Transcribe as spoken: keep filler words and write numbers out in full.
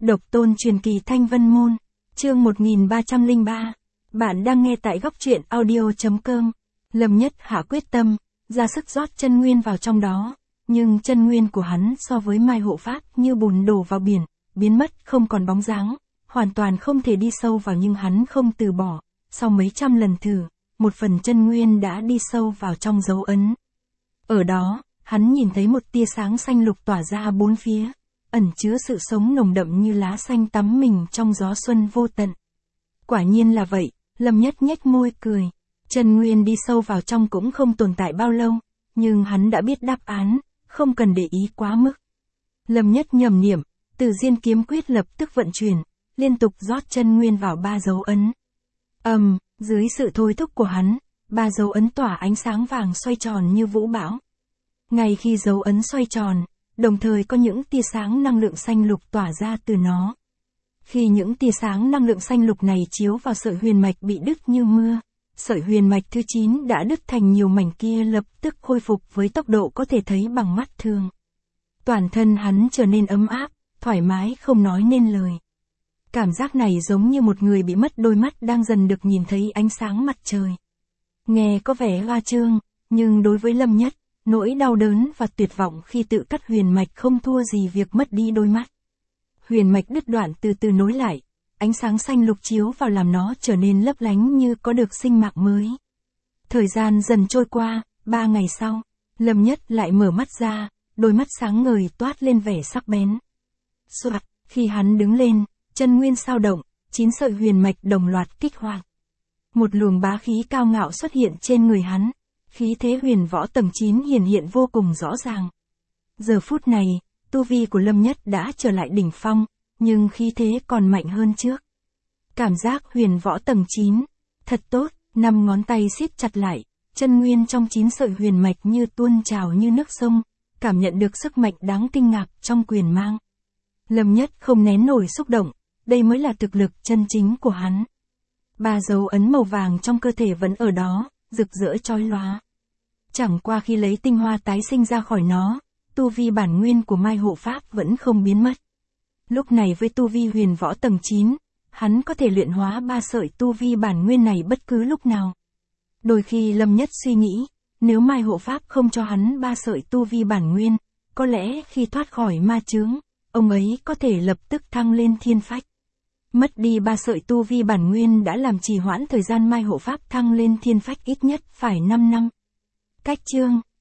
Độc tôn truyền kỳ Thanh Vân Môn, chương một nghìn ba trăm lẻ ba. Bạn đang nghe tại góc truyện audio.com. Lâm Nhất hạ quyết tâm, ra sức rót chân nguyên vào trong đó, nhưng chân nguyên của hắn so với Mai Hộ Pháp như bùn đổ vào biển, biến mất không còn bóng dáng, hoàn toàn không thể đi sâu vào, nhưng hắn không từ bỏ, sau mấy trăm lần thử, một phần chân nguyên đã đi sâu vào trong dấu ấn. Ở đó, hắn nhìn thấy một tia sáng xanh lục tỏa ra bốn phía, ẩn chứa sự sống nồng đậm như lá xanh tắm mình trong gió xuân vô tận. Quả nhiên là vậy, Lâm Nhất nhếch môi cười. Chân nguyên đi sâu vào trong cũng không tồn tại bao lâu, nhưng hắn đã biết đáp án, không cần để ý quá mức. Lâm Nhất nhầm niệm, Từ Diên kiếm quyết lập tức vận chuyển, liên tục rót chân nguyên vào ba dấu ấn. Ầm, um, dưới sự thôi thúc của hắn, ba dấu ấn tỏa ánh sáng vàng xoay tròn như vũ bão. Ngay khi dấu ấn xoay tròn, đồng thời có những tia sáng năng lượng xanh lục tỏa ra từ nó. Khi những tia sáng năng lượng xanh lục này chiếu vào sợi huyền mạch bị đứt như mưa, sợi huyền mạch thứ chín đã đứt thành nhiều mảnh kia lập tức khôi phục với tốc độ có thể thấy bằng mắt thường. Toàn thân hắn trở nên ấm áp, thoải mái không nói nên lời. Cảm giác này giống như một người bị mất đôi mắt đang dần được nhìn thấy ánh sáng mặt trời. Nghe có vẻ hoa trương, nhưng đối với Lâm Nhất, nỗi đau đớn và tuyệt vọng khi tự cắt huyền mạch không thua gì việc mất đi đôi mắt. Huyền mạch đứt đoạn từ từ nối lại, ánh sáng xanh lục chiếu vào làm nó trở nên lấp lánh như có được sinh mạng mới. Thời gian dần trôi qua, ba ngày sau, Lâm Nhất lại mở mắt ra, đôi mắt sáng ngời toát lên vẻ sắc bén. Soạt, khi hắn đứng lên, chân nguyên sao động, chín sợi huyền mạch đồng loạt kích hoạt. Một luồng bá khí cao ngạo xuất hiện trên người hắn, khí thế huyền võ tầng chín hiển hiện vô cùng rõ ràng. Giờ phút này, tu vi của Lâm Nhất đã trở lại đỉnh phong, nhưng khí thế còn mạnh hơn trước. Cảm giác huyền võ tầng chín, thật tốt, năm ngón tay siết chặt lại, chân nguyên trong chín sợi huyền mạch như tuôn trào như nước sông, cảm nhận được sức mạnh đáng kinh ngạc trong quyền mang. Lâm Nhất không nén nổi xúc động, đây mới là thực lực chân chính của hắn. Ba dấu ấn màu vàng trong cơ thể vẫn ở đó, rực rỡ chói lóa. Chẳng qua khi lấy tinh hoa tái sinh ra khỏi nó, tu vi bản nguyên của Mai Hộ Pháp vẫn không biến mất. Lúc này với tu vi huyền võ tầng chín, hắn có thể luyện hóa ba sợi tu vi bản nguyên này bất cứ lúc nào. Đôi khi Lâm Nhất suy nghĩ, nếu Mai Hộ Pháp không cho hắn ba sợi tu vi bản nguyên, có lẽ khi thoát khỏi ma chướng, ông ấy có thể lập tức thăng lên thiên phách. Mất đi ba sợi tu vi bản nguyên đã làm trì hoãn thời gian Mai Hộ Pháp thăng lên thiên phách ít nhất phải năm năm. Cách chương